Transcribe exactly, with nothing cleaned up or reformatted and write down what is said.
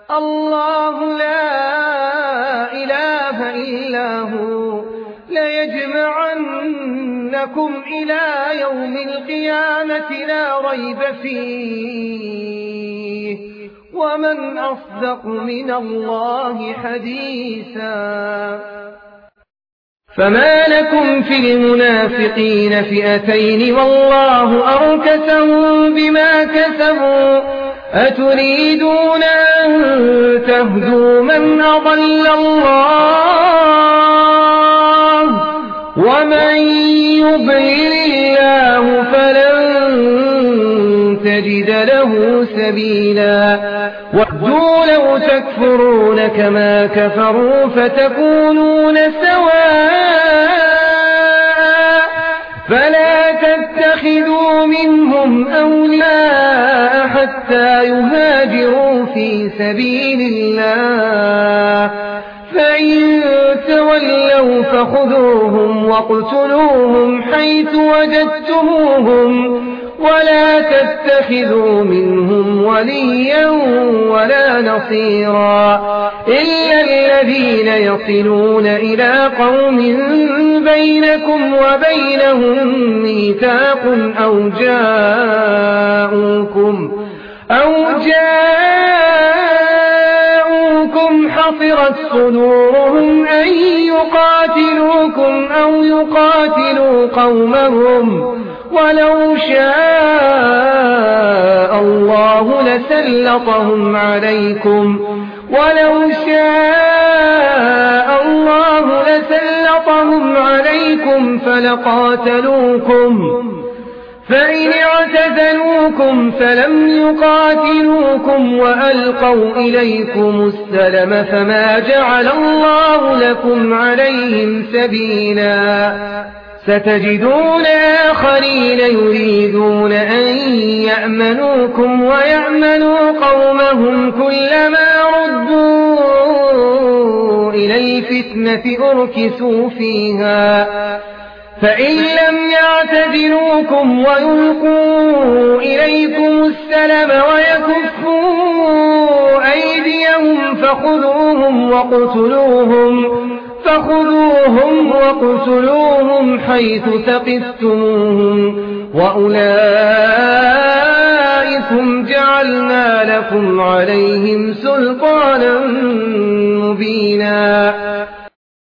الله لا إله إلا هو ليجمعنكم إلى يوم القيامة لا ريب فيه ومن أصدق من الله حديثا. فما لكم في المنافقين فئتين والله أركسهم بما كسبوا أتريدون أن تهدوا من أضل الله ومن يضلل الله فلن تجد له سبيلا ودوا لو تكفرون كما كفروا فتكونون سواء فلا تتخذوا منهم أولياء حتى يهاجروا في سبيل الله فإن تولوا فخذوهم واقتلوهم حيث وجدتموهم ولا تتخذوا منهم وليا ولا نصيرا إلا الذين يصلون إلى قوم بينكم وبينهم ميثاق أو جاءوكم أو جاءوكم حصرت صدورهم أن يقاتلوكم أو يقاتلوا قومهم ولو شاء الله لسلطهم عليكم ولو شاء الله لسلطهم عليكم فلقاتلوكم فإن اعتزلوكم فلم يقاتلوكم وألقوا إليكم السلم فما جعل الله لكم عليهم سبيلا ستجدون آخرين يريدون أن يأمنوكم ويأمنوا قومهم كلما ردوا إلى الفتنة أركسوا فيها فإن لم يعتزلوكم ويلقوا إليكم السلم ويكفوا أيديهم فخذوهم وقتلوهم فخذوهم وقتلوهم حيث ثقفتموهم وأولئكم جعلنا لكم عليهم سلطانا مبينا